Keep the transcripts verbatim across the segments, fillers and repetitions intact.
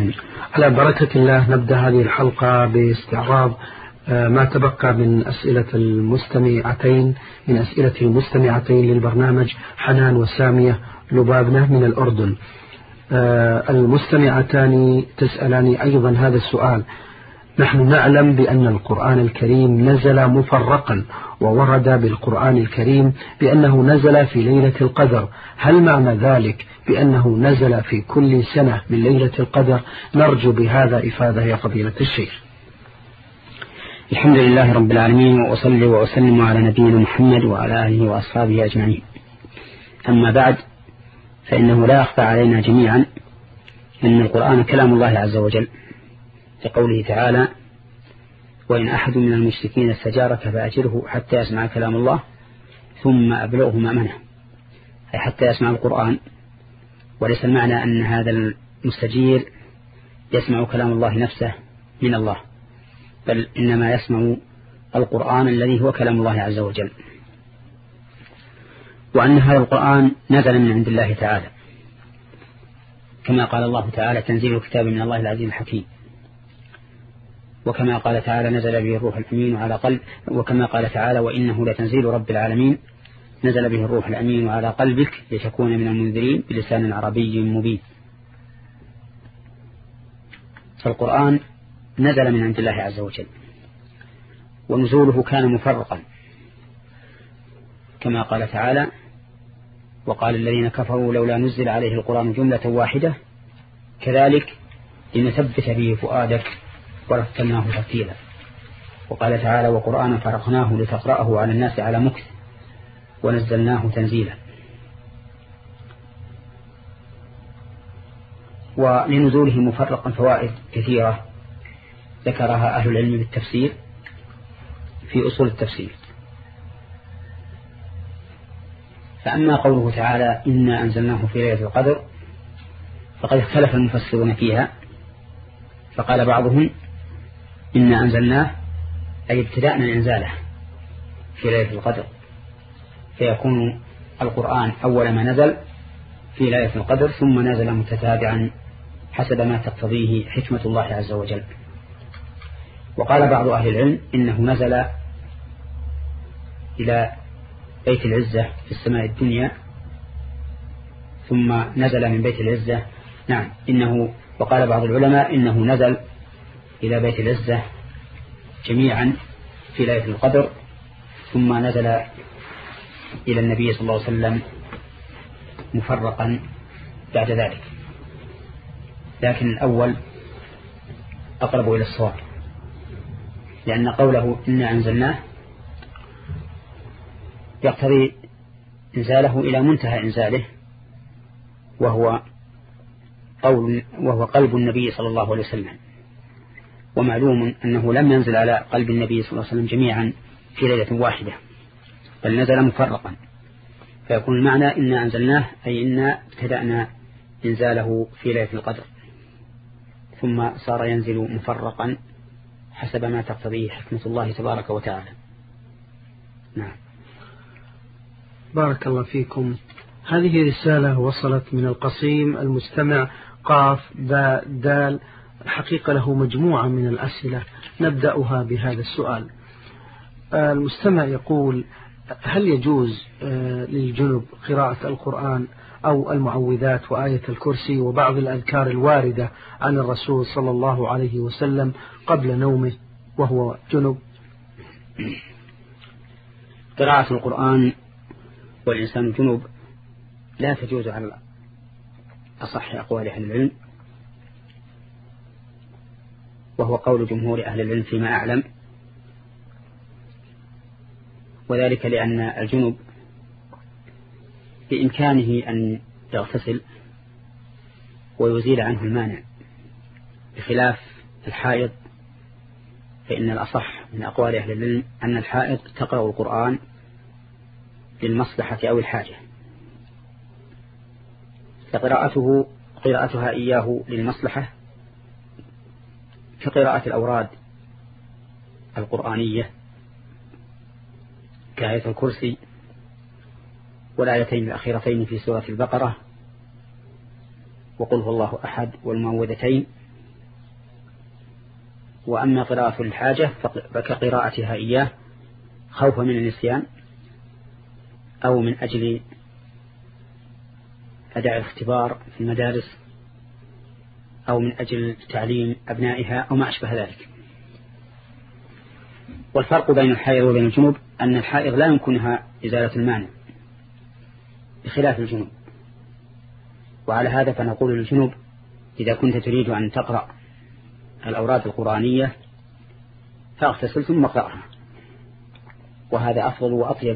وسهلا. على بركة الله نبدأ هذه الحلقة باستعراض ما تبقى من أسئلة المستمعتين من أسئلة المستمعتين للبرنامج حنان وسامية لبابنة من الأردن. المستمعتان تسألان أيضا هذا السؤال: نحن نعلم بأن القرآن الكريم نزل مفرقا، وورد بالقرآن الكريم بأنه نزل في ليلة القدر، هل معنى ذلك بأنه نزل في كل سنة من ليلة القدر؟ نرجو بهذا إفادة يا فضيلة الشيخ. الحمد لله رب العالمين، وأصلي وأسلم على نبينا محمد وعلى آله وأصحابه أجمعين. أما بعد، فإنه لا يخفى علينا جميعا أن القرآن كلام الله عز وجل، لقوله تعالى: وإن أحد من المشركين استجارك فأجره حتى يسمع كلام الله ثم أبلغه مأمنه، أي حتى يسمع القرآن. وليس المعنى أن هذا المستجير يسمع كلام الله نفسه من الله، بل إنما يسمع القرآن الذي هو كلام الله عز وجل، وأن هذا القرآن نزل من عند الله تعالى، كما قال الله تعالى: تنزيل الكتاب من الله العزيز الحكيم. وكما قال تعالى: نزل به الروح الأمين على قلب وكما قال تعالى: وإنه لتنزيل رب العالمين نزل به الروح الأمين على قلبك لتكون من المنذرين بلسان عربي مبين. فالقرآن نزل من عند الله عز وجل، ونزوله كان مفرقا، كما قال تعالى: وقال الذين كفروا لولا نزل عليه القرآن جملة واحدة كذلك لنثبت به فؤادك ورتلناه ترتيلا. وقال تعالى: وقرآنا فرقناه لتقرأه على الناس على مكث ونزلناه تنزيلا. ولنزوله مفرقا فوائد كثيرة ذكرها أهل العلم بالتفسير في أصول التفسير. فأما قوله تعالى: إنا أنزلناه في ليلة القدر، فقد اختلف المفسرون فيها، فقال بعضهم: إنا أنزلناه أي ابتدأنا إنزاله في ليلة القدر، فيكون القرآن أول ما نزل في ليلة القدر، ثم نزل متتابعا حسب ما تقتضيه حكمة الله عز وجل. وقال بعض أهل العلم إنه نزل إلى بيت العزة في السماء الدنيا، ثم نزل من بيت العزة نعم إنه وقال بعض العلماء إنه نزل إلى بيت العزة جميعا في ليلة القدر، ثم نزل إلى النبي صلى الله عليه وسلم مفرقا بعد ذلك. لكن الأول أقرب إلى الصواب، لأن قوله إنا أنزلناه يقتضي إنزاله إلى منتهى إنزاله، وهو قول وهو قلب النبي صلى الله عليه وسلم. ومعلوم أنه لم ينزل على قلب النبي صلى الله عليه وسلم جميعا في ليلة واحدة، بل نزل مفرقا، فيكون المعنى إنا أنزلناه أي إنا ابتدأنا إنزاله في ليلة القدر، ثم صار ينزل مفرقا حسب ما تقتضيه حكمة الله تبارك وتعالى. نعم. بارك الله فيكم. هذه رسالة وصلت من القصيم المستمع قاف باء دال، الحقيقة له مجموعة من الأسئلة، نبدأها بهذا السؤال. المستمع يقول: هل يجوز للجنب قراءة القرآن أو المعوذات وآية الكرسي وبعض الأذكار الواردة عن الرسول صلى الله عليه وسلم قبل نومه وهو جنب؟ قراءة القرآن والإنسان جنب لا تجوز على أصح أقوال أهل العلم، وهو قول جمهور أهل العلم فيما أعلم، وذلك لأن الجنب بإمكانه أن يغتسل ويزيل عنه المانع، بخلاف الحائض، فإن الأصح من أقوال أهل العلم أن الحائض تقرأ القرآن للمصلحة أو الحاجة، فقراءته قراءتها إياه للمصلحة كقراءة الأوراد القرآنية كآية الكرسي والآيتين الأخيرتين في سورة البقرة وقل هو الله أحد والمعوذتين وأما قراءة الحاجة فكقراءتها إياه خوفا من النسيان أو من أجل أداء الاختبار في المدارس أو من أجل تعليم أبنائها أو ما أشبه ذلك. والفرق بين الحائض وبين الجنوب أن الحائض لا يمكنها إزالة المانع بخلاف الجنوب. وعلى هذا فنقول للجنوب إذا كنت تريد أن تقرأ الأوراد القرآنية فاغتسل ثم اقرأها، وهذا أفضل وأطيب.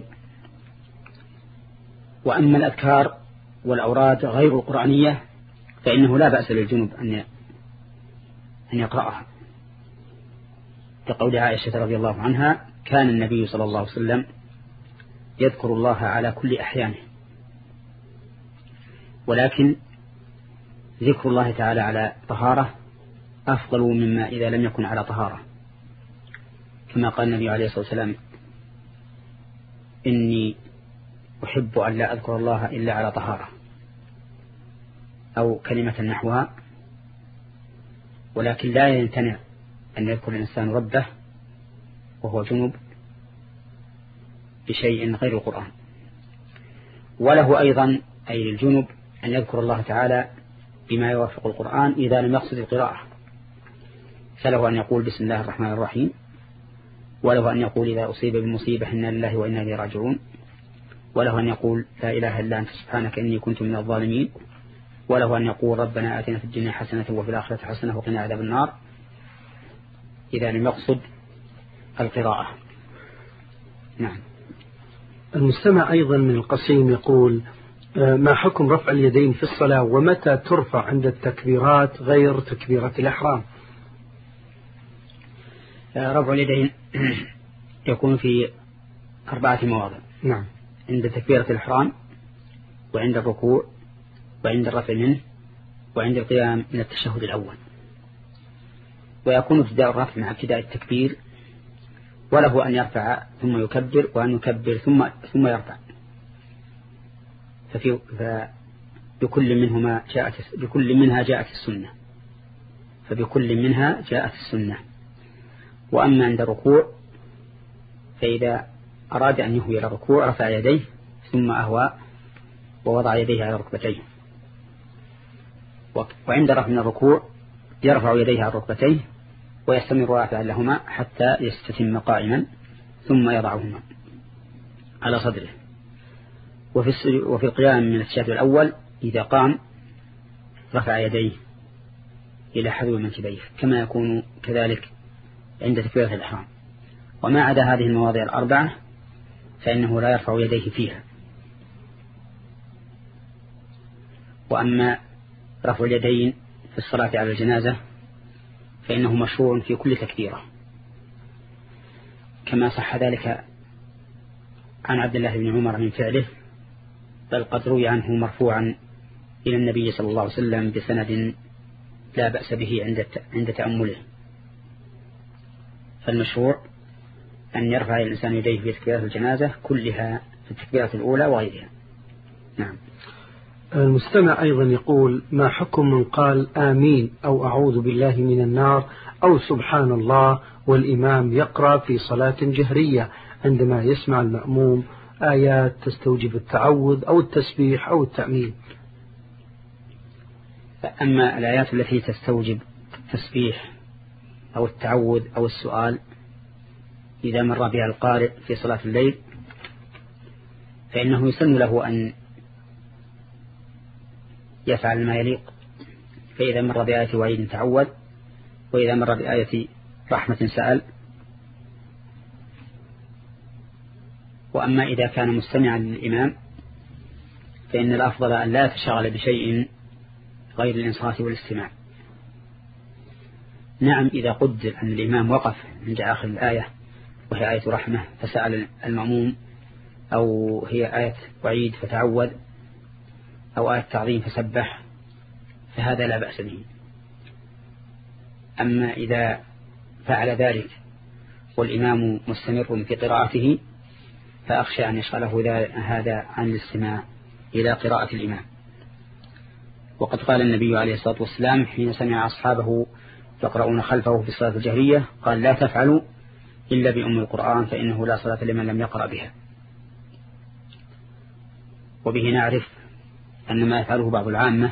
وأما الأذكار والأوراد غير القرآنية فإنه لا بأس للجنوب أن أن يقرأها، كقول عائشة رضي الله عنها: كان النبي صلى الله عليه وسلم يذكر الله على كل أحيانه، ولكن ذكر الله تعالى على طهارة أفضل مما إذا لم يكن على طهارة، كما قال النبي عليه الصلاة والسلام: إني أحب أن لا أذكر الله إلا على طهارة، أو كلمة نحوها. ولكن لا يمتنع أن يذكر الإنسان ربه وهو جنب بشيء غير القرآن. وله أيضا أي للجنب أن يذكر الله تعالى بما يوافق القرآن إذا لم يقصد القراءة، فله أن يقول بسم الله الرحمن الرحيم، وله أن يقول إذا أصيب بمصيبة إنا لله وإنا إليه راجعون، وله أن يقول لا إله إلا أنت سبحانك إني كنت من الظالمين، وله أن يقول ربنا آتنا في الدنيا حسنة وفي الآخرة حسنة وقنا عذاب النار إذا لم يقصد القراءة. نعم. المستمع أيضا من القصيم يقول: ما حكم رفع اليدين في الصلاة ومتى ترفع عند التكبيرات غير تكبيرة الإحرام؟ رفع اليدين يكون في أربعة مواضع. نعم. عند تكبيرة الإحرام، وعند الركوع، وعند الرفع منه، وعند القيام من التشهد الأول. ويكون ابتداء الرفع مع ابتداء التكبير، وله أن يرفع ثم يكبر، وأن يكبر ثم ثم يرفع. ففي فبكل منهما جاءت بكل منها جاءت السنة فبكل منها جاءت السنة. وأما عند الركوع فإذا أراد أن يهوي إلى الركوع رفع يديه ثم أهوى ووضع يديه على ركبتيه. وعند رفع من الركوع يرفع يديه على ركبتيه ويستمر رافعا لهما حتى يستتم قائما ثم يضعهما على صدره. وفي وفي القيام من التشهد الأول إذا قام رفع يديه إلى حذو منكبيه كما يكون كذلك عند تكبيرة الإحرام. وما عدا هذه المواضع الأربعة فإنه لا يرفع يديه فيها. وأما رفع اليدين في الصلاة على الجنازة فإنه مشروع في كل تكبيرة، كما صح ذلك عن عبد الله بن عمر من فعله، بل قد روي عنه مرفوعا إلى النبي صلى الله عليه وسلم بسند لا بأس به عند عند تأمله. فالمشروع أن يرفع الإنسان يديه في تكبيرة الجنازة كلها في التكبيرة الأولى وغيرها. نعم. المستمع أيضا يقول: ما حكم من قال آمين أو أعوذ بالله من النار أو سبحان الله والإمام يقرأ في صلاة جهرية عندما يسمع المأموم آيات تستوجب التعوذ أو التسبيح أو التأمين؟ أما الآيات التي تستوجب التسبيح أو التعوذ أو السؤال إذا مر بها القارئ في صلاة الليل فإنه يسن له أن يفعل ما يليق. فإذا مر بآية وعيد تعوذ، وإذا مر بآية رحمة سأل. وأما إذا كان مستمعا للإمام فإن الأفضل أن لا يتشغل بشيء غير الإنصات والاستماع. نعم، إذا قدر أن الإمام وقف عند آخر الآية وهي آية رحمة فسأل المأموم، أو هي آية وعيد فتعوذ، أو آية تعظيم فسبح، فهذا لا بأس به. أما إذا فعل ذلك والإمام مستمر في قراءته فأخشى أن يشغله هذا عن الاستماع إلى قراءة الإمام. وقد قال النبي عليه الصلاة والسلام حين سمع أصحابه يقرؤون خلفه في الصلاة الجهرية قال لا تفعلوا إلا بأم القرآن فإنه لا صلاة لمن لم يقرأ بها. وبه نعرف أن ما يفعله بعض العامة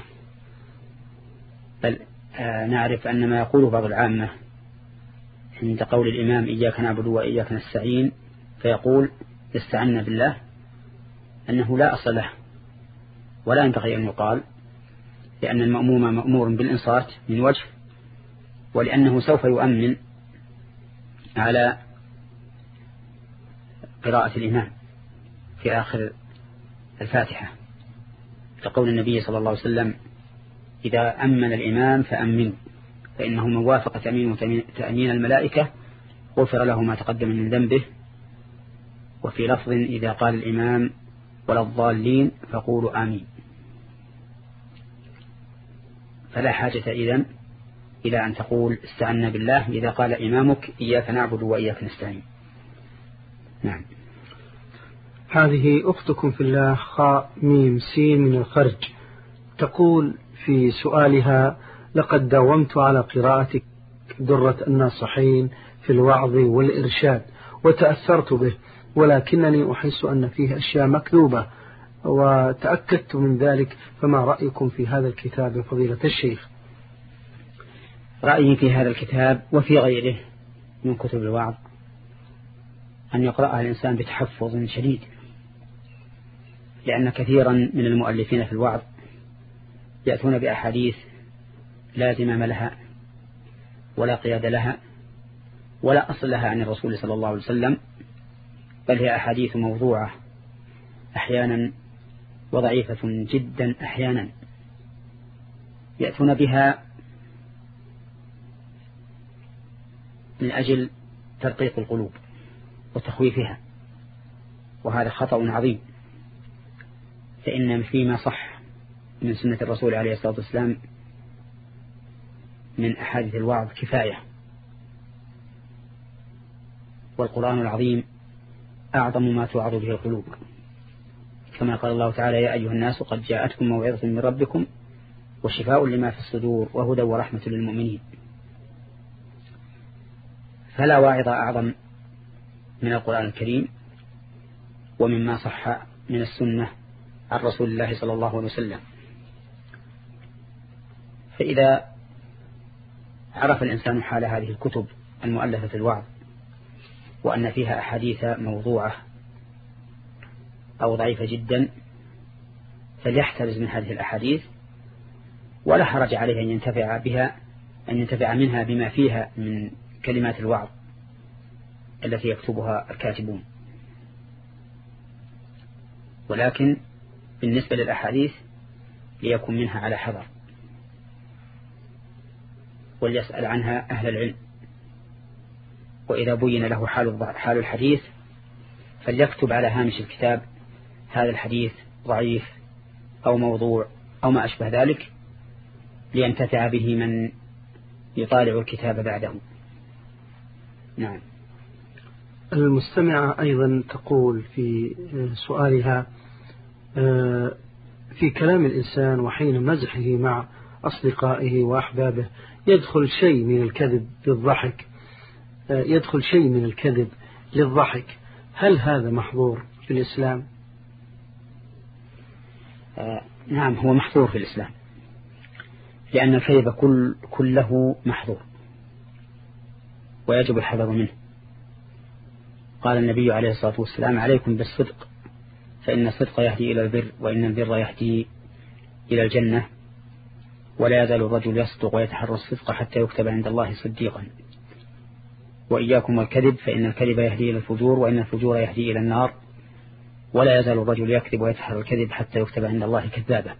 بل آه نعرف أن ما يقوله بعض العامة عند قول الإمام إياك نعبد وإياك نستعين فيقول استعنا بالله أنه لا أصل له ولا ينبغي أن يقال، لأن المأموم مأمور بالإنصات من وجه، ولأنه سوف يؤمن على قراءة الإمام في آخر الفاتحة، كقول النبي صلى الله عليه وسلم إذا أمن الإمام فأمنوا فإنه من وافق تأمين الملائكة غفر له ما تقدم من ذنبه. وفي لفظ إذا قال الإمام ولا الضالين فقولوا آمين. فلا حاجة إذن إلى أن تقول استعنا بالله إذا قال إمامك إياك نعبد وإياك نستعين. نعم. هذه أختكم في الله خاء ميم سين من الخرج تقول في سؤالها لقد داومت على قراءة درة الناصحين في الوعظ والإرشاد وتأثرت به، ولكنني أحس أن فيه أشياء مكذوبة وتأكدت من ذلك، فما رأيكم في هذا الكتاب فضيلة الشيخ؟ رأيي في هذا الكتاب وفي غيره من كتب الوعظ أن يقرأها الإنسان بتحفظ شديد، لأن كثيرا من المؤلفين في الوعظ يأتون بأحاديث لا زمام لها ولا قياد لها ولا أصل لها عن الرسول صلى الله عليه وسلم، بل هي أحاديث موضوعة أحيانا وضعيفة جدا أحيانا، يأتون بها من أجل ترقيق القلوب وتخويفها، وهذا خطأ عظيم، فإن فيما صح من سنة الرسول عليه الصلاة والسلام من أحاديث الوعظ كفاية، والقرآن العظيم أعظم ما توعظ به القلوب، كما قال الله تعالى يا أيها الناس قد جاءتكم موعظة من ربكم وشفاء لما في الصدور وهدى ورحمة للمؤمنين. فلا واعظ أعظم من القرآن الكريم ومما صح من السنة عن رسول الله صلى الله عليه وسلم. فإذا عرف الإنسان حال هذه الكتب المؤلفة في الوعظ وأن فيها أحاديث موضوعة أو ضعيفة جدا فليحترز من هذه الأحاديث، ولا حرج عليه أن ينتفع بها أن ينتفع منها بما فيها من كلمات الوعظ التي يكتبها الكاتبون. ولكن بالنسبة للأحاديث ليكن منها على حذر، وليسأل عنها أهل العلم، وإذا بين له حال الحديث فليكتب على هامش الكتاب هذا الحديث ضعيف أو موضوع أو ما أشبه ذلك، لينتفع به من يطالع الكتاب بعده. نعم. المستمعة أيضا تقول في سؤالها في كلام الإنسان وحين مزحه مع أصدقائه وأحبابه يدخل شيء من الكذب للضحك يدخل شيء من الكذب للضحك هل هذا محظور في الإسلام؟ آه نعم، هو محظور في الإسلام، لأن الكذب كل كله محظور ويجب الحذر منه. قال النبي عليه الصلاة والسلام عليكم بالصدق فإن الصدق يهدي إلى البر وإن البر يهدي إلى الجنة، ولا يزال الرجل يصدق ويتحرى الصدق حتى يكتب عند الله صديقا. وإياكم والكذب فإن الكذب يهدي إلى الفجور وإن الفجور يهدي إلى النار، ولا يزال الرجل يكذب ويتحرى الكذب حتى يكتب عند الله كذابا.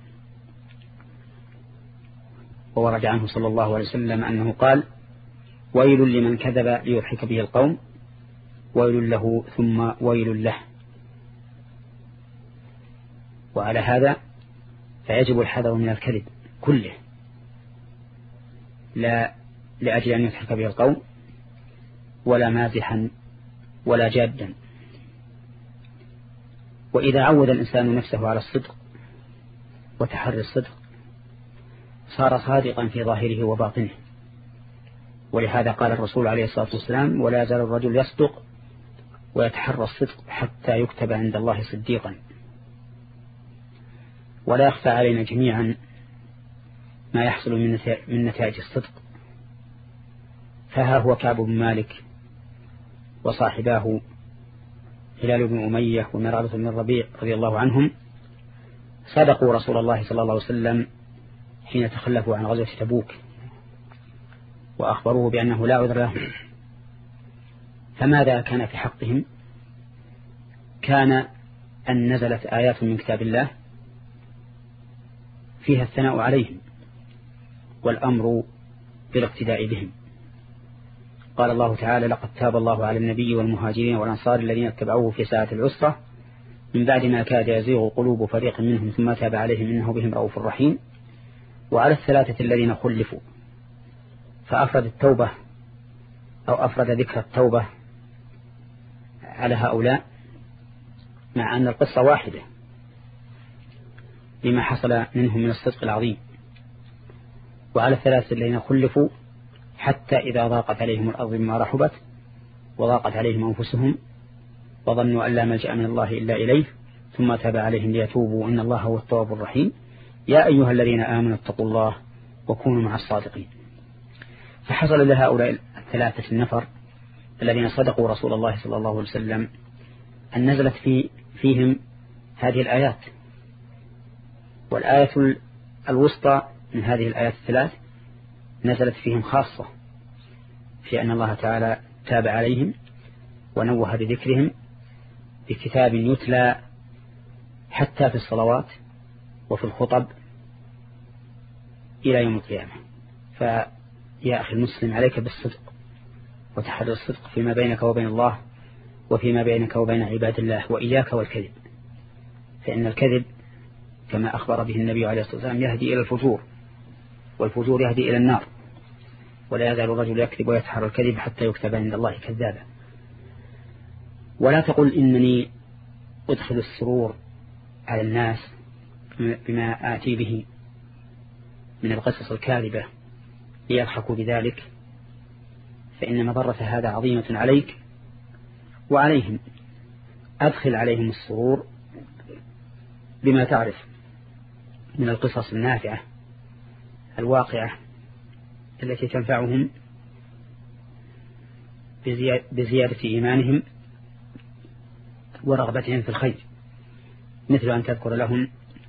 وورد عنه صلى الله عليه وسلم أنه قال ويل لمن كذب ليضحك به القوم ويل له ثم ويل له. وعلى هذا فيجب الحذر من الكذب كله، لا لأجل أن يضحك به القوم ولا مازحا ولا جادا. وإذا عود الإنسان نفسه على الصدق وتحري الصدق صار صادقا في ظاهره وباطنه، ولهذا قال الرسول عليه الصلاة والسلام: ولا يزال الرجل يصدق ويتحرى الصدق حتى يكتب عند الله صديقا. ولا يخفى علينا جميعا ما يحصل من نتائج الصدق. فها هو كعب بن مالك وصاحباه هلال بن أمية ومرارة بن الربيع رضي الله عنهم صدقوا رسول الله صلى الله عليه وسلم حين تخلفوا عن غزوة تبوك، وأخبروه بأنه لا عذر لهم. فماذا كان في حقهم؟ كان أن نزلت آيات من كتاب الله فيها الثناء عليهم والأمر بالاقتداء بهم. قال الله تعالى: لقد تاب الله على النبي والمهاجرين والأنصار الذين اتبعوه في ساعة العسرة من بعد ما كاد يزيغ قلوب فريق منهم ثم تاب عليهم إنه بهم رؤوف رحيم. وعلى الثلاثة الذين خلفوا، فأفرد التوبة أو أفرد ذكر التوبة على هؤلاء مع أن القصة واحدة لما حصل منهم من الصدق العظيم. وعلى الثلاثة الذين خلفوا حتى إذا ضاقت عليهم الأرض بما رحبت وضاقت عليهم أنفسهم وظنوا أن لا ملجأ من الله إلا إليه ثم تاب عليهم ليتوبوا إن الله هو التواب الرحيم. يا أيها الذين آمنوا اتقوا الله وكونوا مع الصادقين. فحصل لهؤلاء الثلاثة النفر الذين صدقوا رسول الله صلى الله عليه وسلم أن نزلت في فيهم هذه الآيات. والآية الوسطى من هذه الآيات الثلاث نزلت فيهم خاصة في أن الله تعالى تاب عليهم ونوه بذكرهم بكتاب يتلى حتى في الصلوات وفي الخطب إلى يوم القيامة. فيا أخي المسلم عليك بالصدق وتحرى الصدق فيما بينك وبين الله وفيما بينك وبين عباد الله، وإياك والكذب، فإن الكذب كما أخبر به النبي عليه الصلاة والسلام يهدي إلى الفجور، والفجور يهدي إلى النار. ولا يزال الرجل يكذب ويتحرى الكذب حتى يكتب عند الله كذابا. ولا تقل إنني أدخل السرور على الناس بما آتي به من القصص الكاذبة ليضحكوا بذلك، فإن مضرة هذا عظيمة عليك وعليهم. أدخل عليهم السرور بما تعرف من القصص النافعة الواقعة التي تنفعهم بزيادة إيمانهم ورغبتهم في الخير، مثل أن تذكر لهم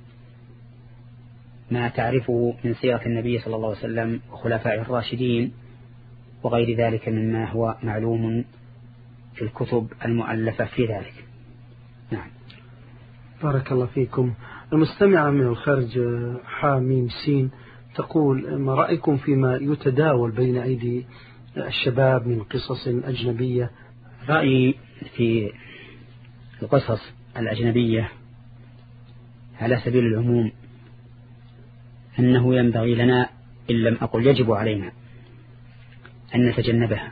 ما تعرفه من سيرة النبي صلى الله عليه وسلم وخلفائه الراشدين وغير ذلك مما هو معلوم في الكتب المؤلفة في ذلك. نعم. بارك الله فيكم. المستمعة من الخارج حاميم سين تقول: ما رأيكم فيما يتداول بين أيدي الشباب من قصص أجنبية؟ رأيي في القصص الأجنبية على سبيل العموم أنه ينبغي لنا إن لم أقل يجب علينا أن نتجنبها،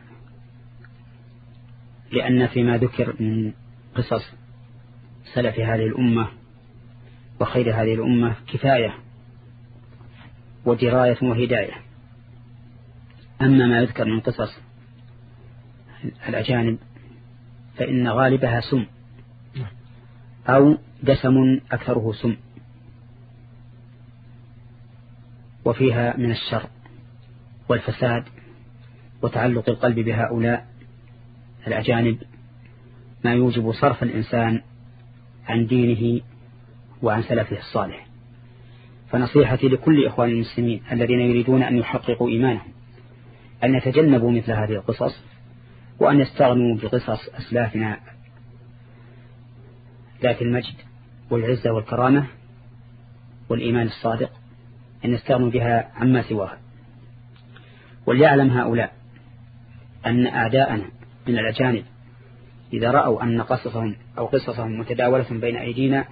لأن فيما ذكر من قصص سلف هذه الأمة وخير هذه الأمة كفاية ودراية وهداية. أما ما يذكر من قصص الأجانب فإن غالبها سم أو دسم أكثره سم، وفيها من الشر والفساد وتعلق القلب بهؤلاء الأجانب ما يوجب صرف الإنسان عن دينه وعن سلفه الصالح. فنصيحتي لكل إخوان المسلمين الذين يريدون أن يحققوا إيمانهم أن يتجنبوا مثل هذه القصص، وأن يستغنوا بقصص أسلافنا ذات المجد والعزة والكرامة والإيمان الصادق، أن يستغنوا بها عما سواها. وليعلم هؤلاء أن أعداءنا من الأجانب إذا رأوا أن قصصهم أو قصصهم متداولة بين أيدينا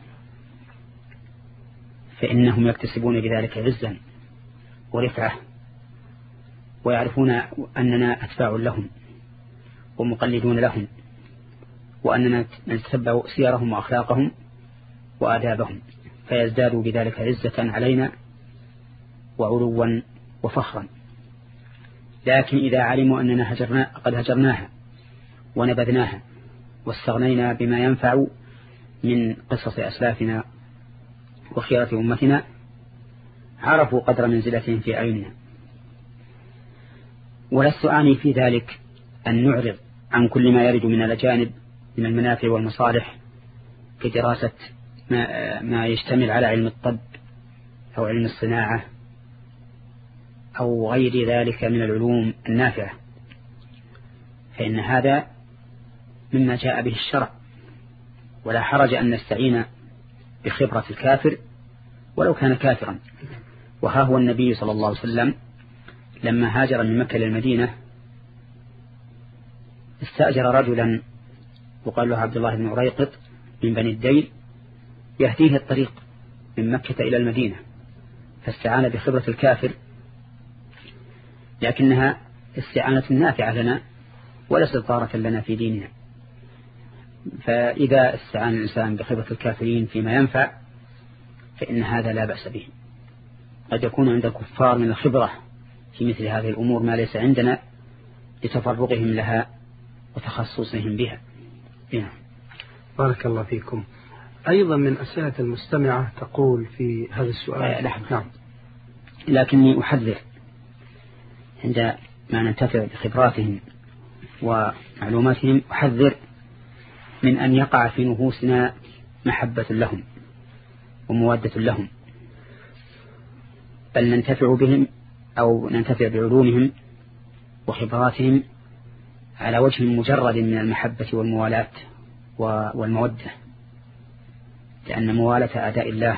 فإنهم يكتسبون بذلك عزا ورفعة، ويعرفون أننا أتباع لهم ومقلدون لهم، وأننا نتبع سيرهم وأخلاقهم وآدابهم، فيزدادوا بذلك عزة علينا وعلوا وفخرا. لكن إذا علموا أننا هجرنا قد هجرناها ونبذناها واستغنينا بما ينفع من قصص أسلافنا وخيرة أمتنا عرفوا قدر منزلتهم في أعيننا. ولست أعني في ذلك أن نعرض عن كل ما يرد من الأجانب من المنافع والمصالح كدراسة ما, ما يشتمل على علم الطب أو علم الصناعة أو غير ذلك من العلوم النافعة، فإن هذا مما جاء به الشرع، ولا حرج أن نستعين بخبرة الكافر ولو كان كافرا. وها هو النبي صلى الله عليه وسلم لما هاجر من مكة للمدينة استأجر رجلا وقال له عبد الله بن عريقط من بني الديل يهديه الطريق من مكة إلى المدينة، فاستعان بخبرة الكافر، لكنها استعانة نافعة لنا وليست ضارة لنا في ديننا. فإذا استعان الإنسان بخبرة الكافرين فيما ينفع فإن هذا لا بأس به. قد يكون عند الكفار من الخبرة في مثل هذه الأمور ما ليس عندنا لتفرغهم لها وتخصصهم بها. هنا. بارك الله فيكم. أيضا من أسئلة المستمعة تقول في هذا السؤال آه نعم. لكني أحذر عندما ننتفع بخبراتهم ومعلوماتهم، أحذر من أن يقع في نفوسنا محبة لهم ومودة لهم، بل ننتفع بهم أو ننتفع بعلومهم وخبراتهم على وجه مجرد من المحبة والموالاة والمودة، لأن موالاة أعداء الله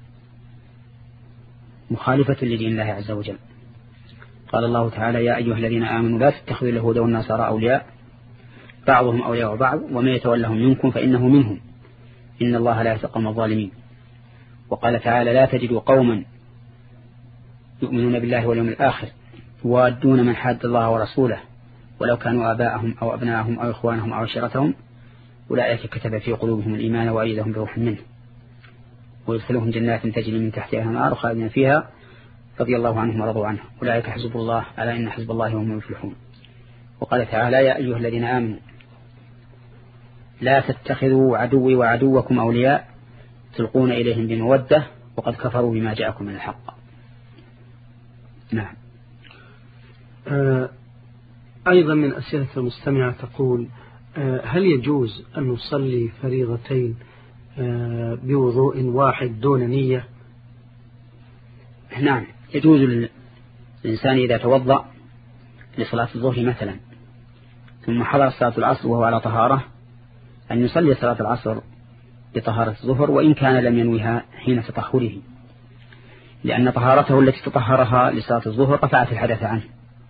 مخالفة لدين الله عز وجل. قال الله تعالى: يا أيها الذين آمنوا لا تتخذوا اليهود والنصارى أولياء بعضهم أولياء بعض ومن يتولهم منكم فإنه منهم إن الله لا يهدي القوم الظالمين. وقال تعالى: لا تجد قوما يؤمنون بالله واليوم الآخر يوادون من حاد الله ورسوله ولو كانوا آباءهم أو أبناءهم أو إخوانهم أو عشيرتهم أولئك كتب في قلوبهم الإيمان وأيدهم بروح منه ويدخلهم جنات تجري من تحتها الأنهار خالدين فيها رضي الله عنهم ورضوا عنه أولئك حزب الله ألا إن حزب الله هم المفلحون. وقال تعالى: يا أيها الذين آمنوا لا تتخذوا عدوي وعدوكم أولياء تلقون إليهم بمودة وقد كفروا بما جاءكم من الحق. نعم. آه أيضا من أسئلة المستمعة تقول: آه هل يجوز أن نصلي فريضتين آه بوضوء واحد دون نية؟ نعم، يجوز للإنسان إذا توضأ لصلاة الظهر مثلا ثم حضر صلاة العصر وهو على طهارة أن يصلي صلاة العصر بطهارة الظهر وإن كان لم ينويها حين تطهره، لأن طهارته التي تطهرها لصلاة الظهر رفعت الحدث عنه،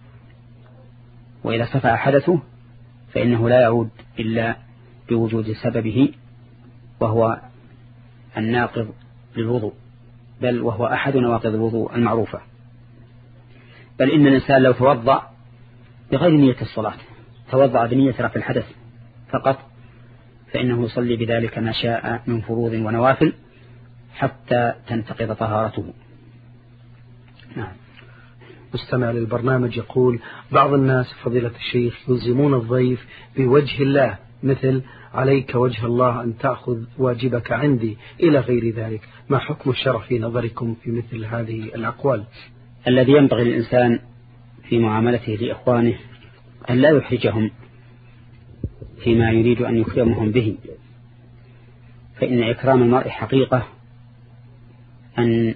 وإذا ارتفع حدثه فإنه لا يعود إلا بوجود سببه وهو الناقض للوضوء، بل وهو أحد نواقض الوضوء المعروفة. بل إن الإنسان لو توضأ بغير نية الصلاة، توضأ بنية رفع الحدث فقط، فإنه يصلي بذلك ما شاء من فروض ونوافل حتى تنتقض طهارته. نعم. مستمع للبرنامج يقول: بعض الناس فضيلة الشيخ يلزمون الضيف بوجه الله، مثل عليك وجه الله أن تأخذ واجبك عندي إلى غير ذلك، ما حكم الشرع في نظركم في مثل هذه الأقوال؟ الذي ينبغي للإنسان في معاملته لإخوانه أن لا يحرجهم فيما يريد أن يكرمهم به، فإن إكرام المرء حقيقة أن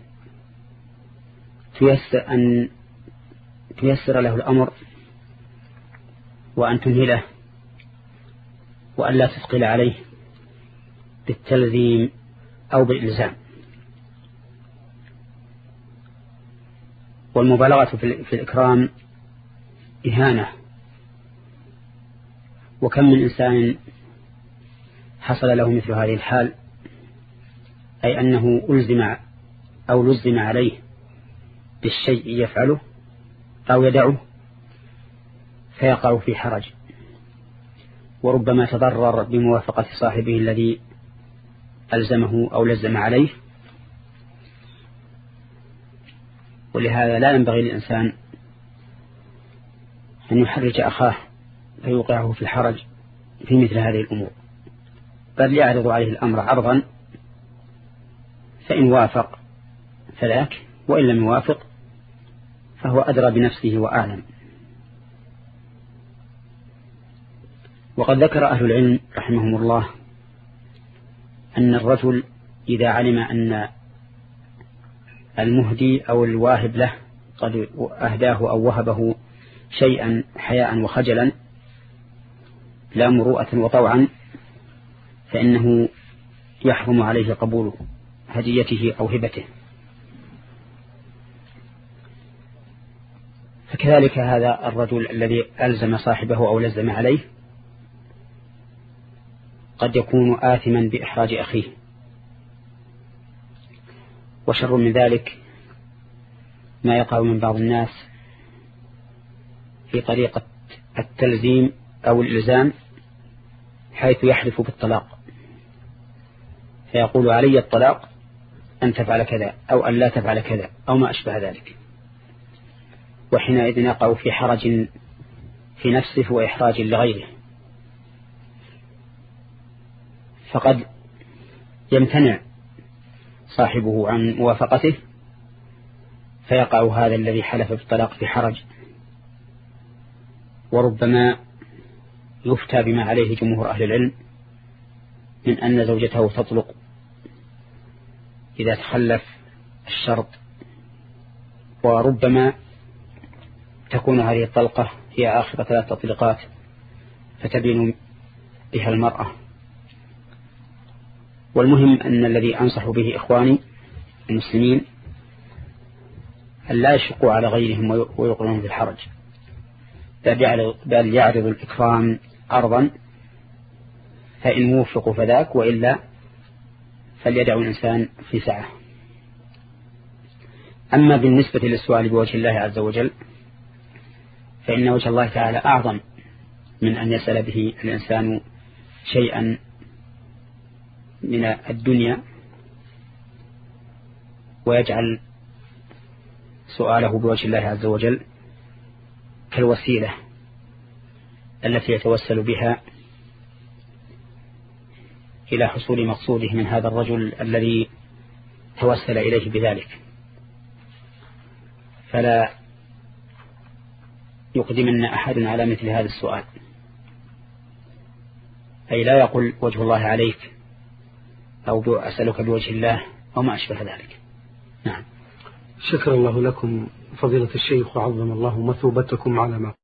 تيسر, أن تيسر له الأمر وأن تمهله وأن لا تثقل عليه بالتلزيم أو بالإلزام. والمبالغة في الإكرام إهانة، وكم من إنسان حصل له مثل هذه الحال، أي أنه ألزم أو لزم عليه بالشيء يفعله أو يدعه فيقع في حرج، وربما تضرر بموافقة صاحبه الذي ألزمه أو لزم عليه. ولهذا لا ينبغي للإنسان أن يحرج أخاه فيوقعه في الحرج في مثل هذه الأمور، بل يعرض عليه الأمر عرضا، فإن وافق فذاك، وإن لم يوافق فهو أدرى بنفسه وأعلم. وقد ذكر أهل العلم رحمهم الله أن الرجل إذا علم أن المهدي أو الواهب له قد أهداه أو وهبه شيئا حياء وخجلا لا مروءة وطوعا، فإنه يحرم عليه قبول هديته أو هبته. فكذلك هذا الرجل الذي ألزم صاحبه أو لزم عليه قد يكون آثما بإحراج أخيه. وشر من ذلك ما يقع من بعض الناس في طريقة التلزيم أو الإلزام، حيث يحلف بالطلاق فيقول علي الطلاق أن تفعل كذا أو أن لا تفعل كذا أو ما أشبه ذلك، وحينئذ يقع في حرج في نفسه وإحراج لغيره، فقد يمتنع صاحبه عن موافقته فيقع هذا الذي حلف بالطلاق في حرج، وربما يفتى بما عليه جمهور أهل العلم من أن زوجته تطلق إذا تخلف الشرط، وربما تكون هذه الطلقة هي آخر ثلاث تطليقات فتبين بها المرأة. والمهم أن الذي أنصح به إخواني المسلمين أن لا يشقوا على غيرهم ويوقعون في الحرج، بل يعرض الإكرام عرضا، فإن وفقوا فذاك، وإلا فليدعوا الإنسان في سعة. أما بالنسبة للسؤال بوجه الله عز وجل فإن وجه الله تعالى أعظم من أن يسأل به الإنسان شيئا من الدنيا ويجعل سؤاله بوجه الله عز وجل كالوسيلة التي يتوسل بها إلى حصول مقصوده من هذا الرجل الذي توسل إليه بذلك. فلا يقدمن أحد على مثل هذا السؤال، أي لا يقول وجه الله عليك أو أسألك بوجه الله أو ما أشبه ذلك. نعم. شكر الله لكم فضيلة الشيخ وعظم الله مثوبتكم على ما